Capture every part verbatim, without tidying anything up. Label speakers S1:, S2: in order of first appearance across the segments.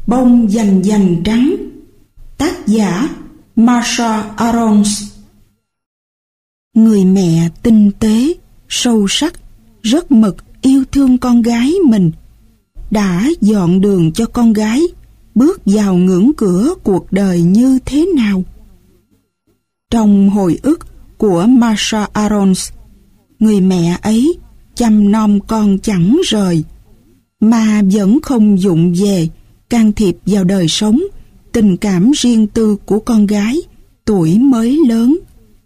S1: Bông dành dành trắng. Tác giả Marsha Aarons. Người mẹ tinh tế, sâu sắc, rất mực yêu thương con gái mình, đã dọn đường cho con gái bước vào ngưỡng cửa cuộc đời như thế nào. Trong hồi ức của Marsha Aarons, người mẹ ấy chăm nom con chẳng rời, mà vẫn không vụng về can thiệp vào đời sống, tình cảm riêng tư của con gái tuổi mới lớn.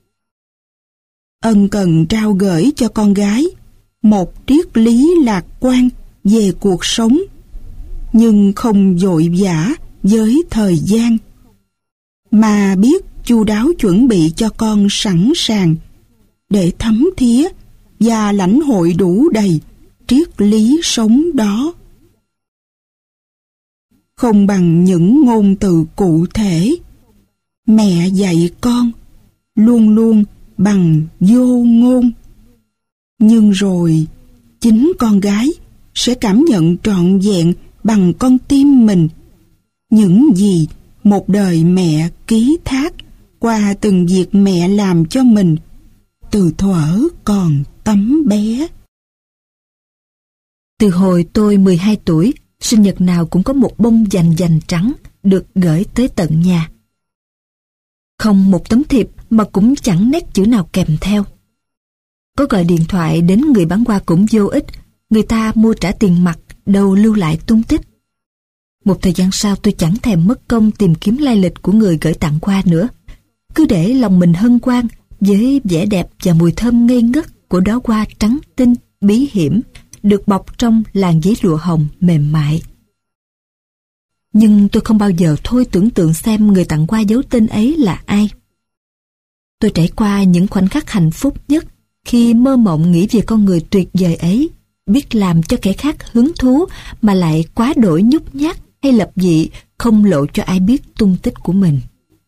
S1: Ân cần trao gửi cho con gái một triết lý lạc quan về cuộc sống, nhưng không vội vã với thời gian, mà biết chu đáo chuẩn bị cho con sẵn sàng để thấm thía và lãnh hội đủ đầy triết lý sống đó. Không bằng những ngôn từ cụ thể, mẹ dạy con luôn luôn bằng vô ngôn. Nhưng rồi chính con gái sẽ cảm nhận trọn vẹn bằng con tim mình những gì một đời mẹ ký thác qua từng việc mẹ làm cho mình từ thuở còn tấm bé.
S2: Từ hồi tôi mười hai tuổi, sinh nhật nào cũng có một bông dành dành trắng được gửi tới tận nhà. Không một tấm thiệp mà cũng chẳng nét chữ nào kèm theo. Có gọi điện thoại đến người bán hoa cũng vô ích, người ta mua trả tiền mặt, đâu lưu lại tung tích. Một thời gian sau tôi chẳng thèm mất công tìm kiếm lai lịch của người gửi tặng hoa nữa, cứ để lòng mình hân hoan với vẻ đẹp và mùi thơm ngây ngất của đóa hoa trắng tinh, bí hiểm, được bọc trong làn giấy lụa hồng mềm mại. Nhưng tôi không bao giờ thôi tưởng tượng xem người tặng hoa giấu tên ấy là ai. Tôi trải qua những khoảnh khắc hạnh phúc nhất khi mơ mộng nghĩ về con người tuyệt vời ấy, biết làm cho kẻ khác hứng thú mà lại quá đổi nhút nhát hay lập dị, không lộ cho ai biết tung tích của mình.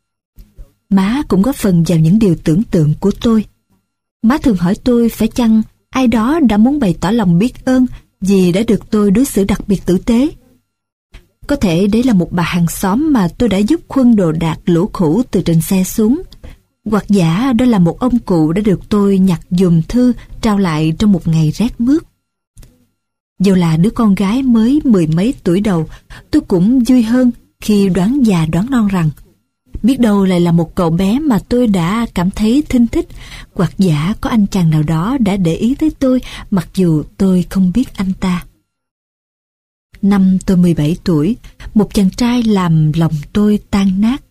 S2: Má cũng góp phần vào những điều tưởng tượng của tôi. Má thường hỏi tôi phải chăng ai đó đã muốn bày tỏ lòng biết ơn vì đã được tôi đối xử đặc biệt tử tế. Có thể đấy là một bà hàng xóm mà tôi đã giúp khuân đồ đạc lũ khủ từ trên xe xuống, hoặc giả đó là một ông cụ đã được tôi nhặt dùm thư trao lại trong một ngày rét mướt. Dù là đứa con gái mới mười mấy tuổi đầu, tôi cũng vui hơn khi đoán già đoán non rằng biết đâu lại là một cậu bé mà tôi đã cảm thấy thinh thích, hoặc giả có anh chàng nào đó đã để ý tới tôi mặc dù tôi không biết anh ta. Năm tôi mười bảy tuổi, một chàng trai làm lòng tôi tan nát.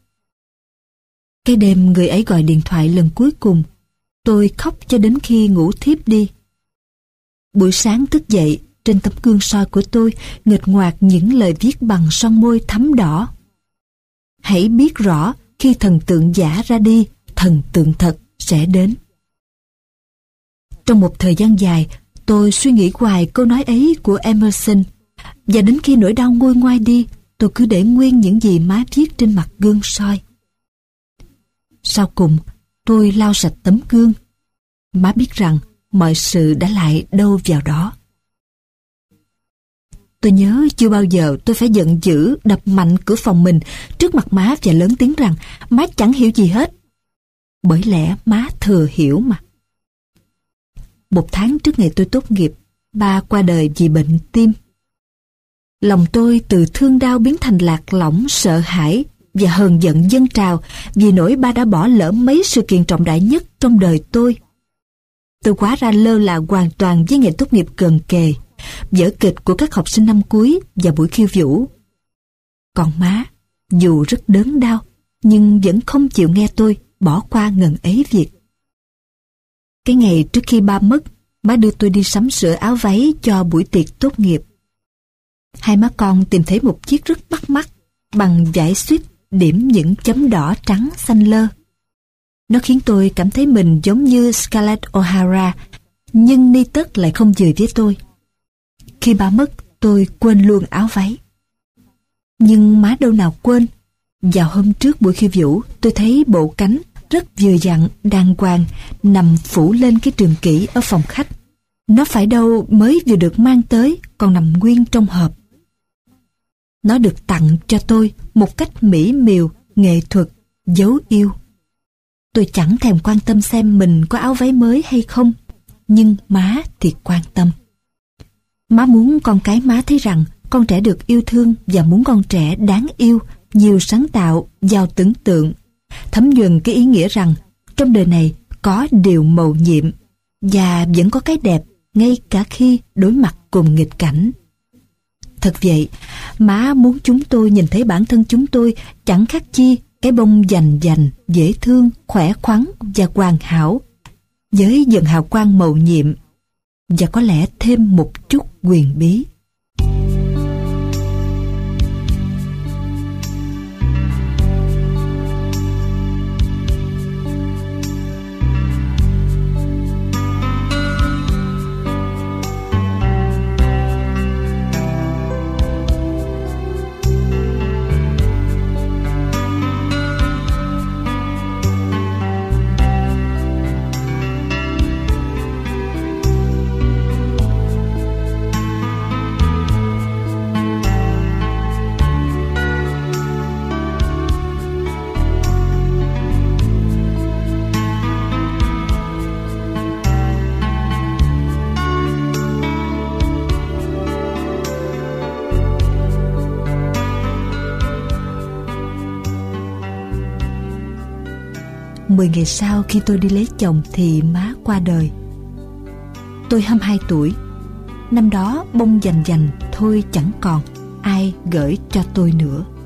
S2: Cái đêm người ấy gọi điện thoại lần cuối cùng, tôi khóc cho đến khi ngủ thiếp đi. Buổi sáng thức dậy, trên tấm gương soi của tôi nghịch ngoạc những lời viết bằng son môi thắm đỏ. Hãy biết rõ khi thần tượng giả ra đi, thần tượng thật sẽ đến. Trong một thời gian dài, tôi suy nghĩ hoài câu nói ấy của Emerson, và đến khi nỗi đau nguôi ngoai đi, tôi cứ để nguyên những gì má viết trên mặt gương soi. Sau cùng, tôi lau sạch tấm gương. Má biết rằng mọi sự đã lại đâu vào đó. Tôi nhớ chưa bao giờ tôi phải giận dữ đập mạnh cửa phòng mình trước mặt má và lớn tiếng rằng má chẳng hiểu gì hết. Bởi lẽ má thừa hiểu mà. Một tháng trước ngày tôi tốt nghiệp, ba qua đời vì bệnh tim. Lòng tôi từ thương đau biến thành lạc lõng, sợ hãi và hờn giận dâng trào vì nỗi ba đã bỏ lỡ mấy sự kiện trọng đại nhất trong đời tôi. Tôi quá ra lơ là hoàn toàn với ngày tốt nghiệp gần kề, vở kịch của các học sinh năm cuối và buổi khiêu vũ. Còn má, dù rất đớn đau, nhưng vẫn không chịu nghe tôi bỏ qua ngần ấy việc. Cái ngày trước khi ba mất, má đưa tôi đi sắm sửa áo váy cho buổi tiệc tốt nghiệp. Hai má con tìm thấy một chiếc rất bắt mắt, bằng vải suýt điểm những chấm đỏ trắng xanh lơ. Nó khiến tôi cảm thấy mình giống như Scarlett O'Hara, nhưng ni tất lại không vừa với tôi. Khi ba mất, tôi quên luôn áo váy. Nhưng má đâu nào quên. Vào hôm trước buổi khiêu vũ, tôi thấy bộ cánh rất vừa dặn, đàng hoàng, nằm phủ lên cái trường kỷ ở phòng khách. Nó phải đâu mới vừa được mang tới, còn nằm nguyên trong hộp. Nó được tặng cho tôi một cách mỹ miều, nghệ thuật, dấu yêu. Tôi chẳng thèm quan tâm xem mình có áo váy mới hay không, nhưng má thì quan tâm. Má muốn con cái má thấy rằng con trẻ được yêu thương và muốn con trẻ đáng yêu, nhiều sáng tạo, giàu tưởng tượng, thấm nhuần cái ý nghĩa rằng trong đời này có điều mầu nhiệm và vẫn có cái đẹp ngay cả khi đối mặt cùng nghịch cảnh. Thật vậy, má muốn chúng tôi nhìn thấy bản thân chúng tôi chẳng khác chi cái bông dành dành, dễ thương, khỏe khoắn và hoàn hảo, với dần hào quang mầu nhiệm và có lẽ thêm một chút quyền bí. Mười ngày sau khi tôi đi lấy chồng thì má qua đời. Tôi hăm hai tuổi. Năm đó bông dành dành thôi chẳng còn ai gửi cho tôi nữa.